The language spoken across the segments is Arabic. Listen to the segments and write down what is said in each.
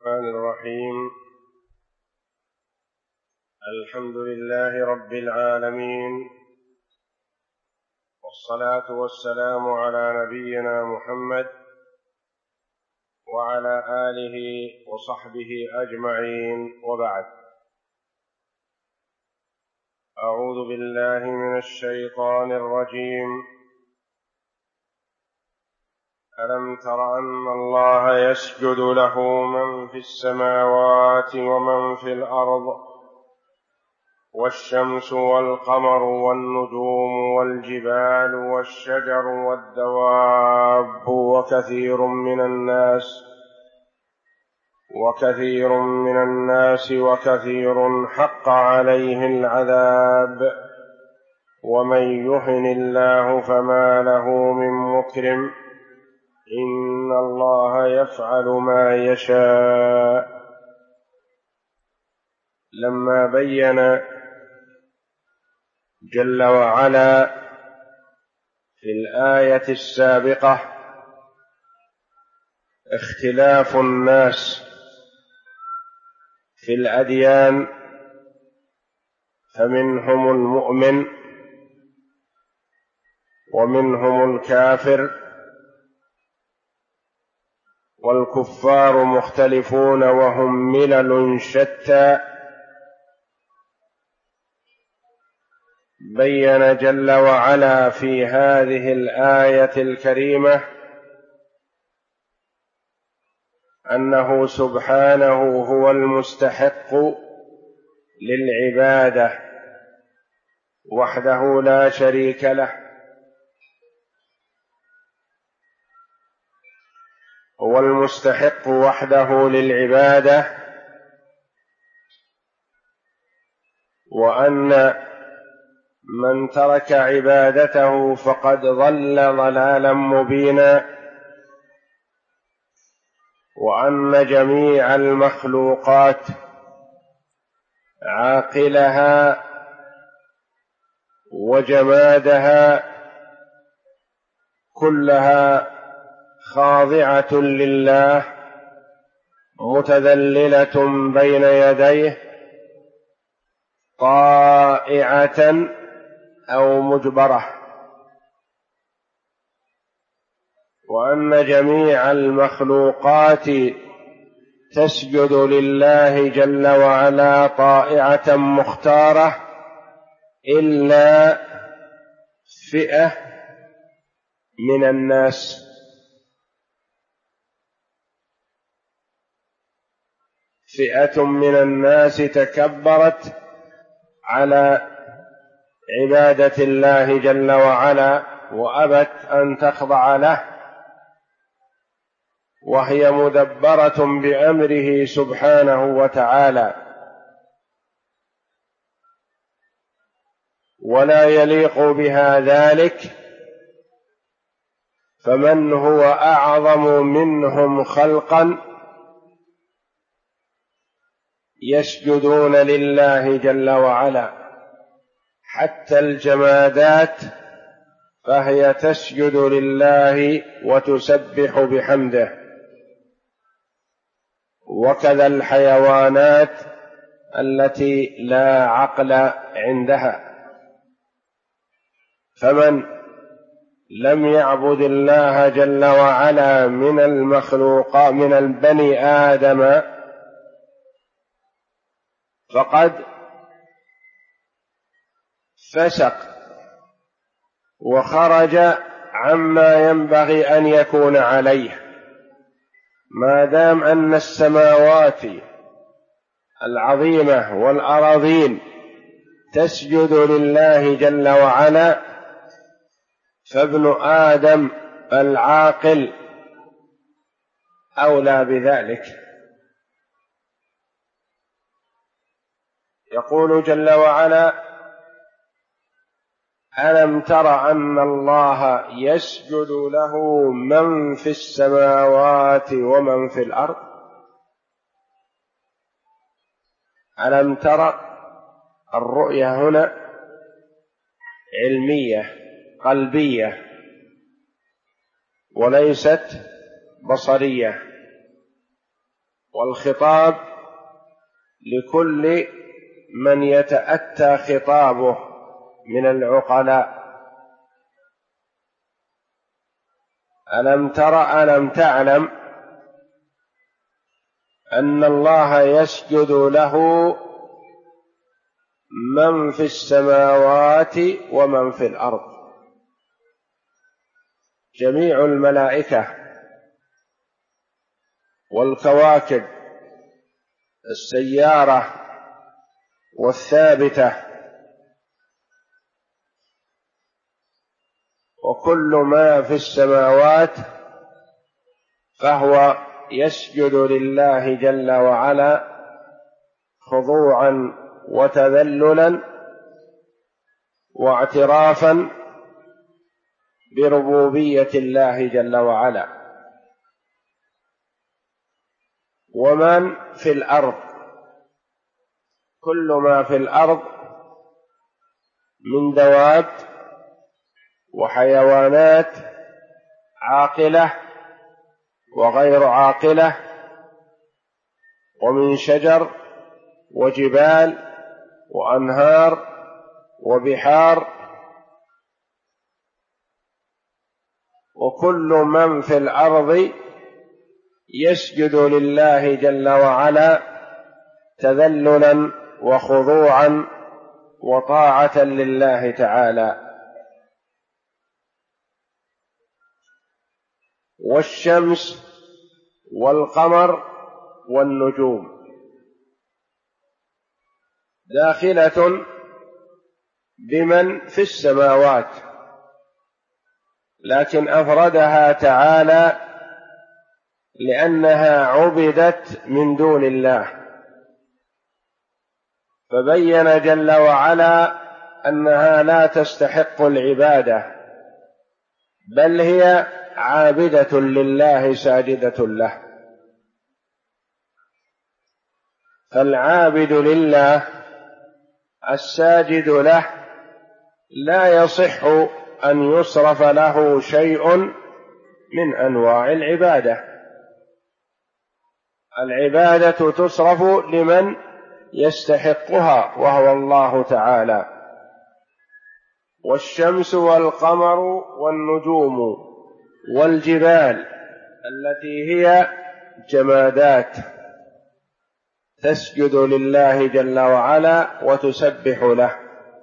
الرحمن الرحيم. الحمد لله رب العالمين، والصلاة والسلام على نبينا محمد وعلى آله وصحبه أجمعين، وبعد. أعوذ بالله من الشيطان الرجيم. ألم تر أن الله يسجد له من في السماوات ومن في الأرض والشمس والقمر والنجوم والجبال والشجر والدواب وكثير من الناس وكثير حق عليه العذاب، ومن يهن الله فما له من مكرم، إن الله يفعل ما يشاء. لما بين جل وعلا في الآية السابقة اختلاف الناس في الأديان، فمنهم المؤمن ومنهم الكافر، والكفار مختلفون وهم ملل شتى. بين جل وعلا في هذه الآية الكريمة أنه سبحانه هو المستحق للعبادة وحده لا شريك له، هو المستحق وحده للعبادة، وأن من ترك عبادته فقد ضل ضلالا مبينا، وأن جميع المخلوقات عاقلها وجمادها كلها خاضعة لله، متذللة بين يديه، طائعة أو مجبرة، وأن جميع المخلوقات تسجد لله جل وعلا طائعة مختارة، إلا فئة من الناس. فئة من الناس تكبرت على عبادة الله جل وعلا وأبت أن تخضع له، وهي مدبرة بأمره سبحانه وتعالى، ولا يليق بها ذلك. فمن هو أعظم منهم خلقا يسجدون لله جل وعلا، حتى الجمادات فهي تسجد لله وتسبح بحمده، وكذا الحيوانات التي لا عقل عندها. فمن لم يعبد الله جل وعلا من المخلوقات من البني آدم فقد فسق وخرج عما ينبغي أن يكون عليه، ما دام أن السماوات العظيمة والأراضين تسجد لله جل وعلا، فابن آدم العاقل أولى بذلك. يقول جل وعلا: ألم تر أن الله يسجد له من في السماوات ومن في الأرض. ألم تر، الرؤية هنا علمية قلبية وليست بصرية، والخطاب لكل من يتأتى خطابه من العقلاء. ألم تر ألم تعلم أن الله يسجد له من في السماوات ومن في الأرض، جميع الملائكة والكواكب السيارة والثابتة وكل ما في السماوات فهو يسجد لله جل وعلا خضوعا وتذللا واعترافا بربوبية الله جل وعلا. ومن في الأرض، كل ما في الأرض من دواب وحيوانات عاقلة وغير عاقلة، ومن شجر وجبال وأنهار وبحار، وكل من في الأرض يسجد لله جل وعلا تذللا وخضوعا وطاعة لله تعالى. والشمس والقمر والنجوم داخلة بمن في السماوات، لكن أفردها تعالى لأنها عبدت من دون الله، فبين جل وعلا أنها لا تستحق العبادة، بل هي عابدة لله ساجدة له. فالعابد لله الساجد له لا يصح أن يصرف له شيء من أنواع العبادة. العبادة تصرف لمن يستحقها وهو الله تعالى. والشمس والقمر والنجوم والجبال التي هي جمادات تسجد لله جل وعلا وتسبح له،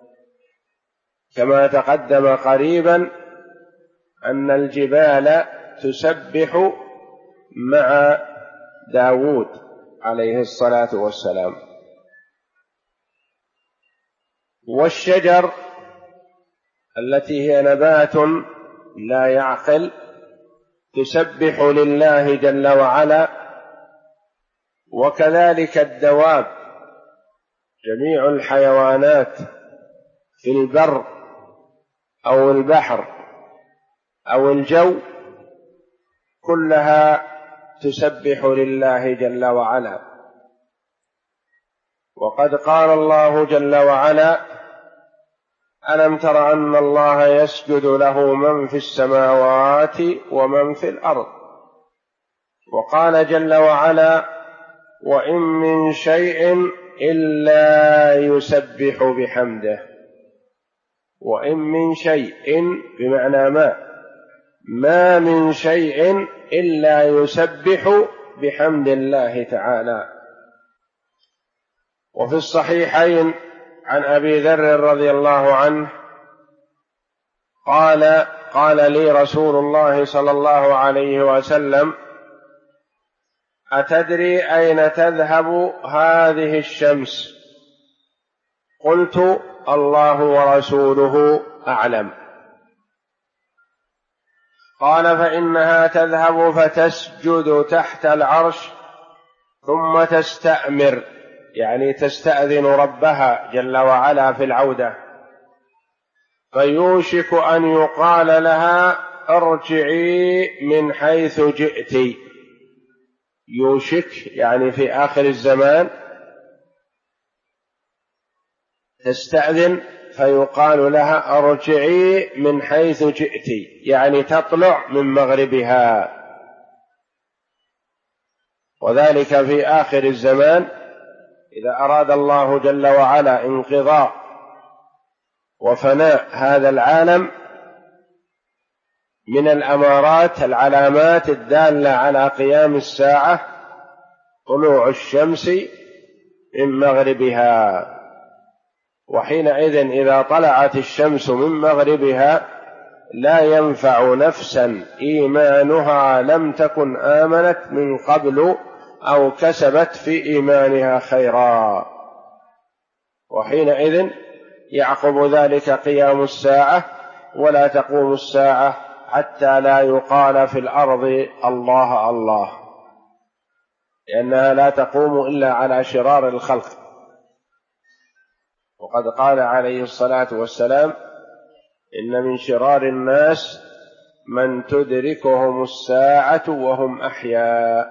كما تقدم قريبا أن الجبال تسبح مع داود عليه الصلاة والسلام. والشجر التي هي نبات لا يعقل تسبح لله جل وعلا، وكذلك الدواب، جميع الحيوانات في البر أو البحر أو الجو كلها تسبح لله جل وعلا. وقد قال الله جل وعلا: ألم تر أن الله يسجد له من في السماوات ومن في الأرض. وقال جل وعلا: وإن من شيء إلا يسبح بحمده. وإن من شيء بمعنى ما من شيء إلا يسبح بحمد الله تعالى. وفي الصحيحين عن أبي ذر رضي الله عنه قال لي رسول الله صلى الله عليه وسلم: أتدري أين تذهب هذه الشمس؟ قلت: الله ورسوله أعلم. قال: فإنها تذهب فتسجد تحت العرش ثم تستأمر، يعني تستأذن ربها جل وعلا في العودة، فيوشك أن يقال لها: ارجعي من حيث جئت. يوشك يعني في آخر الزمان تستأذن فيقال لها: ارجعي من حيث جئت، يعني تطلع من مغربها. وذلك في آخر الزمان إذا أراد الله جل وعلا انقضاء وفناء هذا العالم. من الأمارات العلامات الدالة على قيام الساعة طلوع الشمس من مغربها، وحينئذ إذا طلعت الشمس من مغربها لا ينفع نفسا إيمانها لم تكن آمنت من قبل أو كسبت في إيمانها خيرا، وحينئذ يعقب ذلك قيام الساعة، ولا تقوم الساعة حتى لا يقال في الأرض الله الله، لأنها لا تقوم إلا على شرار الخلق. وقد قال عليه الصلاة والسلام: إن من شرار الناس من تدركهم الساعة وهم أحياء،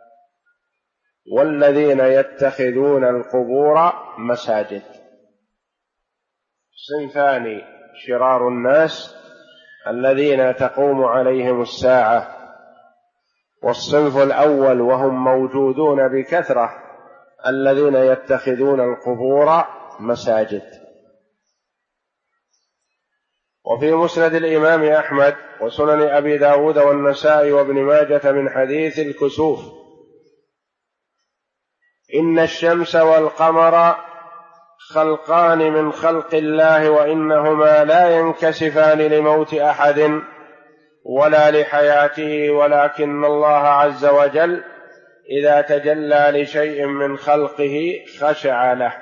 والذين يتخذون القبور مساجد. صنفان شرار الناس الذين تقوم عليهم الساعة، والصنف الأول وهم موجودون بكثرة الذين يتخذون القبور مساجد. وفي مسند الإمام أحمد وسنن أبي داود والنسائي وابن ماجة من حديث الكسوف: إن الشمس والقمر خلقان من خلق الله، وإنهما لا ينكسفان لموت أحد ولا لحياته، ولكن الله عز وجل إذا تجلى لشيء من خلقه خشع له.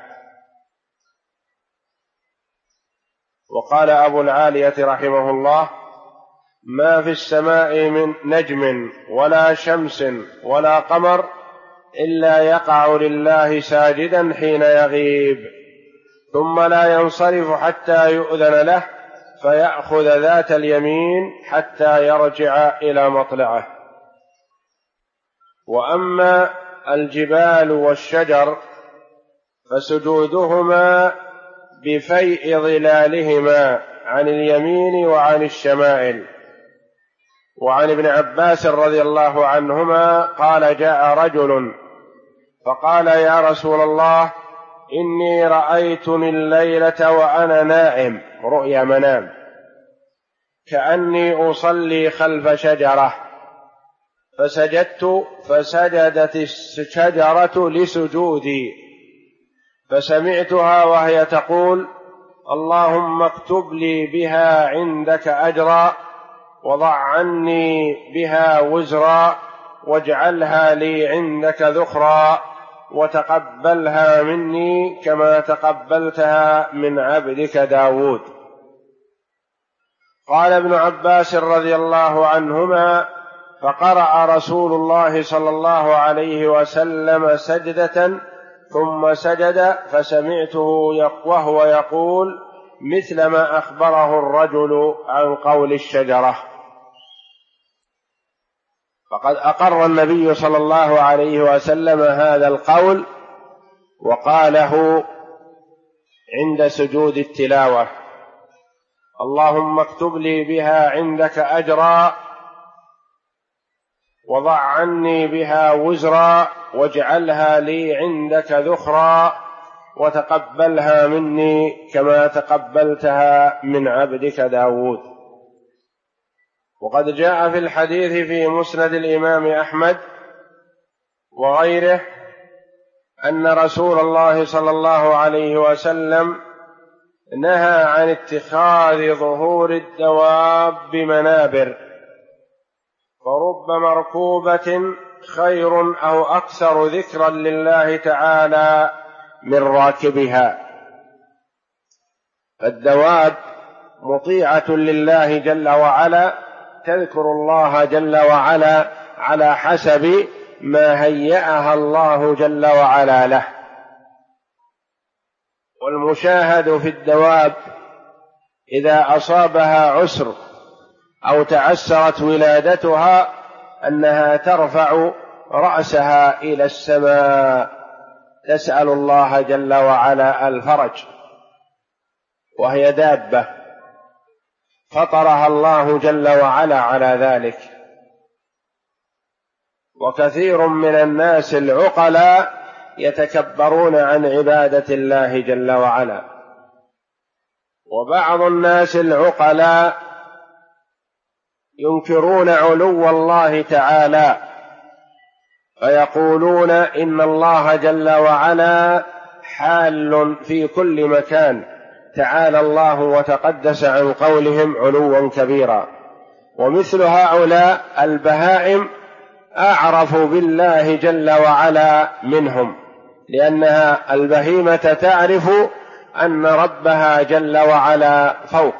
وقال أبو العالية رحمه الله: ما في السماء من نجم ولا شمس ولا قمر إلا يقع لله ساجدا حين يغيب، ثم لا ينصرف حتى يؤذن له فيأخذ ذات اليمين حتى يرجع إلى مطلعه. وأما الجبال والشجر فسجودهما بفيء ظلالهما عن اليمين وعن الشمائل. وعن ابن عباس رضي الله عنهما قال: جاء رجل فقال: يا رسول الله، إني رأيتني الليلة وأنا نائم رؤيا منام كأني أصلي خلف شجرة، فسجدت فسجدت الشجرة لسجودي، فسمعتها وهي تقول: اللهم اكتب لي بها عندك أجرا، وضع عني بها وزرا، واجعلها لي عندك ذخرا، وتقبلها مني كما تقبلتها من عبدك داود. قال ابن عباس رضي الله عنهما: فقرأ رسول الله صلى الله عليه وسلم سجدة ثم سجد، فسمعته وهو يقول مثل ما أخبره الرجل عن قول الشجرة. فقد أقر النبي صلى الله عليه وسلم هذا القول وقاله عند سجود التلاوة: اللهم اكتب لي بها عندك أجرا، وضع عني بها وزرا، واجعلها لي عندك ذخرا، وتقبلها مني كما تقبلتها من عبدك داود. وقد جاء في الحديث في مسند الإمام أحمد وغيره أن رسول الله صلى الله عليه وسلم نهى عن اتخاذ ظهور الدواب منابر، فرب مركوبة خير أو أكثر ذكرا لله تعالى من راكبها. فالدواب مطيعة لله جل وعلا، تذكر الله جل وعلا على حسب ما هيأها الله جل وعلا له. والمشاهد في الدواب إذا أصابها عسر أو تعسرت ولادتها أنها ترفع رأسها إلى السماء تسأل الله جل وعلا الفرج، وهي دابة فطرها الله جل وعلا على ذلك. وكثير من الناس العقلاء يتكبرون عن عبادة الله جل وعلا، وبعض الناس العقلاء ينكرون علو الله تعالى فيقولون إن الله جل وعلا حال في كل مكان، تعالى الله وتقدس عن قولهم علوا كبيرا. ومثل هؤلاء البهائم أعرف بالله جل وعلا منهم، لأنها البهيمة تعرف أن ربها جل وعلا فوق.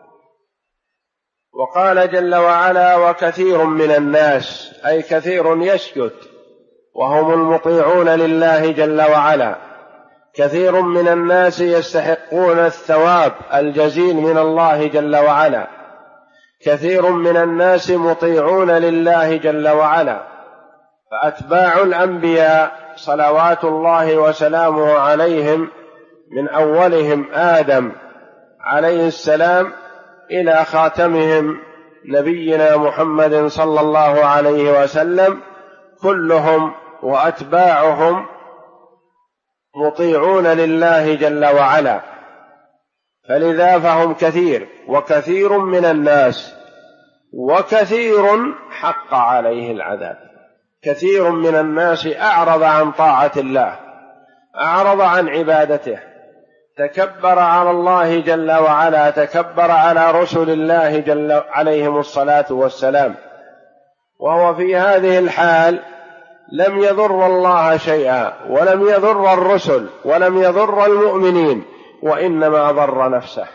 وقال جل وعلا وكثير من الناس، أي كثير يسجد وهم المطيعون لله جل وعلا، كثير من الناس يستحقون الثواب الجزيل من الله جل وعلا، كثير من الناس مطيعون لله جل وعلا. فأتباع الأنبياء صلوات الله وسلامه عليهم من أولهم آدم عليه السلام إلى خاتمهم نبينا محمد صلى الله عليه وسلم، كلهم وأتباعهم مطيعون لله جل وعلا، فلذا فهم كثير، وكثير من الناس، وكثير حق عليه العذاب. كثير من الناس أعرض عن طاعة الله، أعرض عن عبادته، تكبر على الله جل وعلا، تكبر على رسل الله جل عليهم الصلاة والسلام، وهو في هذه الحال لم يضر الله شيئا، ولم يضر الرسل، ولم يضر المؤمنين، وإنما ضر نفسه.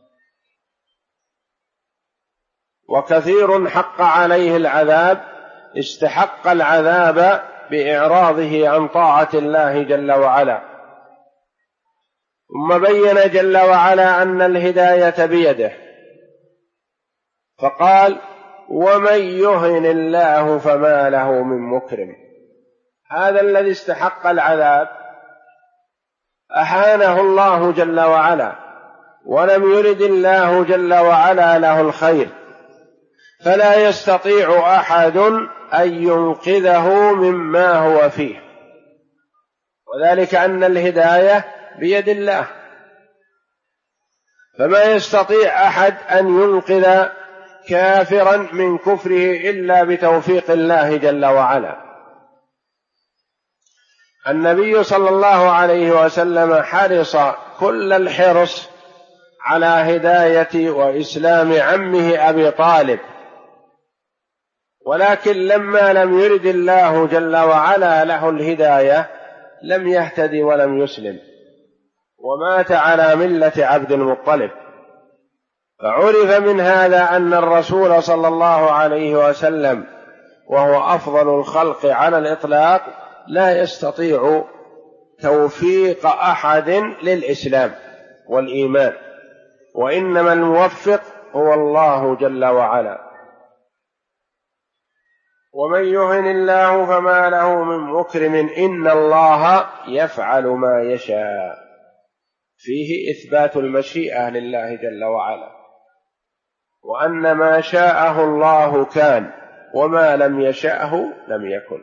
وكثير حق عليه العذاب استحق العذاب بإعراضه عن طاعة الله جل وعلا. ثم بين جل وعلا أن الهداية بيده، فقال ومن يهن الله فما له من مكرم. هذا الذي استحق العذاب أهانه الله جل وعلا، ولم يرد الله جل وعلا له الخير، فلا يستطيع أحد أن ينقذه مما هو فيه، وذلك أن الهداية بيد الله، فما يستطيع أحد أن ينقذ كافرا من كفره إلا بتوفيق الله جل وعلا. النبي صلى الله عليه وسلم حرص كل الحرص على هداية وإسلام عمه أبي طالب، ولكن لما لم يرد الله جل وعلا له الهداية لم يهتدي ولم يسلم، ومات على ملة عبد المطلب. فعرف من هذا أن الرسول صلى الله عليه وسلم وهو أفضل الخلق على الإطلاق لا يستطيع توفيق أحد للإسلام والإيمان، وإنما الموفق هو الله جل وعلا. ومن يهن الله فما له من مكرم إن الله يفعل ما يشاء، فيه إثبات المشيئة لله جل وعلا، وأن ما شاءه الله كان، وما لم يشأه لم يكن.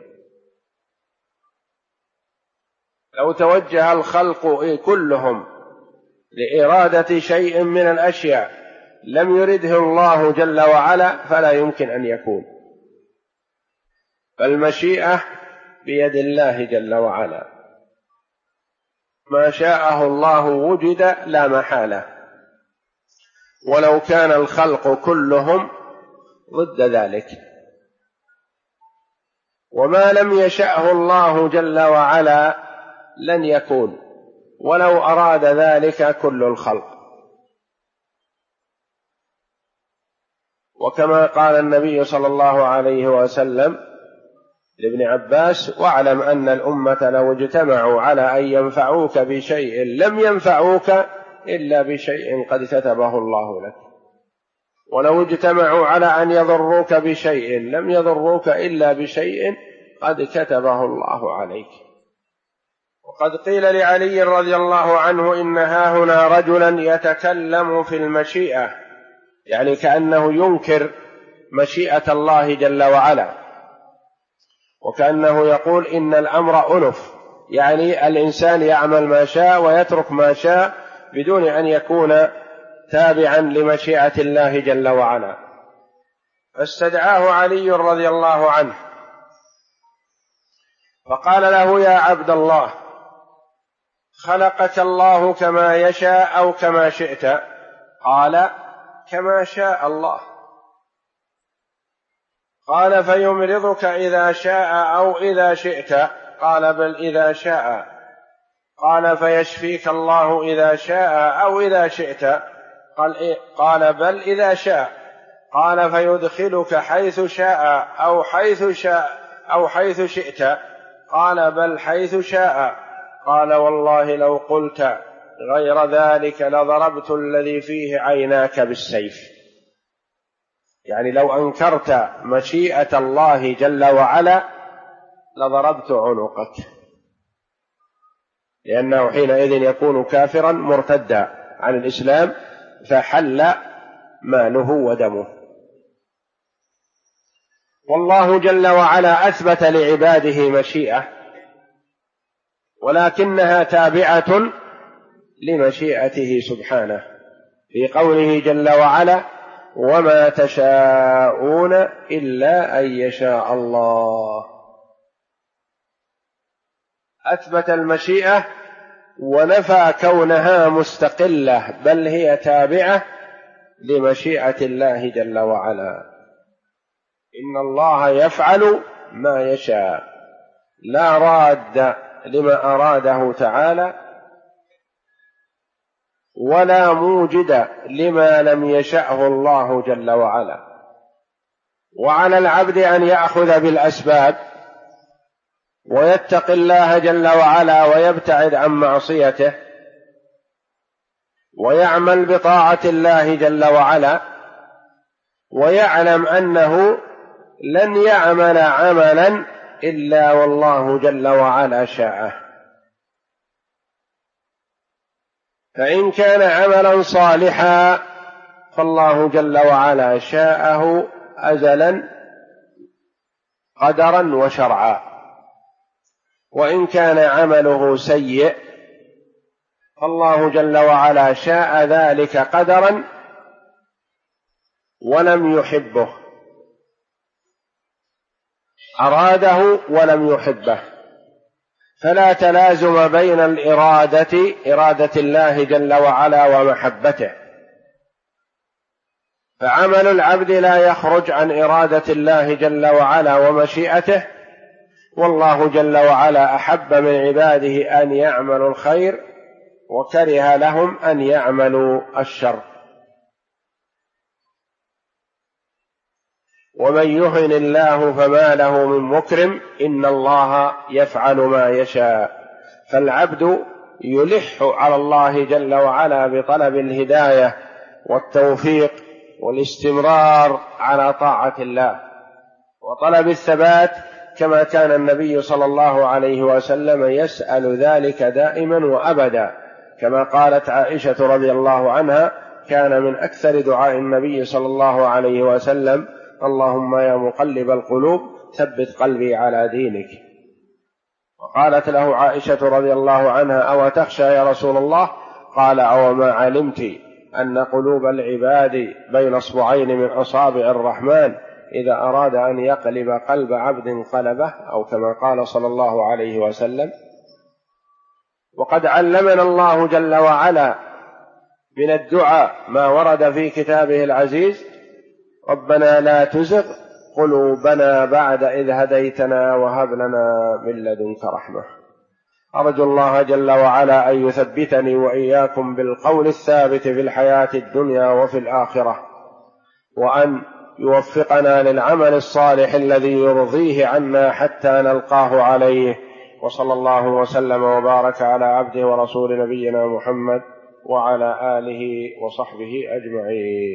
لو توجه الخلق كلهم لإرادة شيء من الأشياء لم يرده الله جل وعلا فلا يمكن أن يكون، فالمشيئة بيد الله جل وعلا، ما شاءه الله وجد لا محالة، ولو كان الخلق كلهم ضد ذلك. وما لم يشأه الله جل وعلا لن يكون، ولو أراد ذلك كل الخلق. وكما قال النبي صلى الله عليه وسلم لابن عباس واعلم أن الأمة لو اجتمعوا على أن ينفعوك بشيء لم ينفعوك إلا بشيء قد كتبه الله لك، ولو اجتمعوا على أن يضروك بشيء لم يضروك إلا بشيء قد كتبه الله عليك. وقد قيل لعلي رضي الله عنه إن هاهنا رجلا يتكلم في المشيئة، يعني كأنه ينكر مشيئة الله جل وعلا، وكأنه يقول إن الأمر أنف، يعني الإنسان يعمل ما شاء ويترك ما شاء بدون أن يكون تابعا لمشيئة الله جل وعلا. فاستدعاه علي رضي الله عنه فقال له: يا عبد الله، خلقك الله كما يشاء أو كما شئت؟ قال: كما شاء الله. قال: فيمرضك إذا شاء أو إذا شئت؟ قال: بل إذا شاء. قال: فيشفيك الله إذا شاء أو إذا شئت؟ قال: بل إذا شاء. قال: فيدخلك حيث شاء أو حيث شئت؟ قال: بل حيث شاء. قال: والله لو قلت غير ذلك لضربت الذي فيه عيناك بالسيف. يعني لو أنكرت مشيئة الله جل وعلا لضربت عنقك، لأنه حينئذ يكون كافرا مرتدا عن الإسلام فحل ماله ودمه. والله جل وعلا أثبت لعباده مشيئة، ولكنها تابعة لمشيئته سبحانه في قوله جل وعلا: وما تشاءون إلا أن يشاء الله. أثبت المشيئة ونفى كونها مستقلة، بل هي تابعة لمشيئة الله جل وعلا. إن الله يفعل ما يشاء، لا راد لما أراده تعالى ولا موجد لما لم يشأه الله جل وعلا. وعلى العبد أن يأخذ بالأسباب ويتقي الله جل وعلا ويبتعد عن معصيته ويعمل بطاعة الله جل وعلا، ويعلم أنه لن يعمل عملا إلا والله جل وعلا شاءه. فإن كان عملا صالحا فالله جل وعلا شاءه أزلا قدرا وشرعا، وإن كان عمله سيء فالله جل وعلا شاء ذلك قدرا ولم يحبه، أراده ولم يحبه. فلا تلازم بين إرادة الله جل وعلا ومحبته، فعمل العبد لا يخرج عن إرادة الله جل وعلا ومشيئته، والله جل وعلا أحب من عباده أن يعملوا الخير وكره لهم أن يعملوا الشر. ومن يهن الله فما له من مكرم إن الله يفعل ما يشاء. فالعبد يلح على الله جل وعلا بطلب الهداية والتوفيق والاستمرار على طاعة الله وطلب الثبات، كما كان النبي صلى الله عليه وسلم يسأل ذلك دائما وأبدا، كما قالت عائشة رضي الله عنها: كان من أكثر دعاء النبي صلى الله عليه وسلم: اللهم يا مقلب القلوب ثبت قلبي على دينك. وقالت له عائشة رضي الله عنها: أو تخشى يا رسول الله؟ قال: أو ما علمت أن قلوب العباد بين اصبعين من أصابع الرحمن، إذا أراد أن يقلب قلب عبد قلبه، أو كما قال صلى الله عليه وسلم. وقد علمنا الله جل وعلا من الدعاء ما ورد في كتابه العزيز: ربنا لا تزغ قلوبنا بعد إذ هديتنا وهب لنا من لدنك رحمة. أرجو الله جل وعلا أن يثبتني وإياكم بالقول الثابت في الحياة الدنيا وفي الآخرة، وأن يوفقنا للعمل الصالح الذي يرضيه عنا حتى نلقاه عليه. وصلى الله وسلم وبارك على عبده ورسول نبينا محمد وعلى آله وصحبه أجمعين.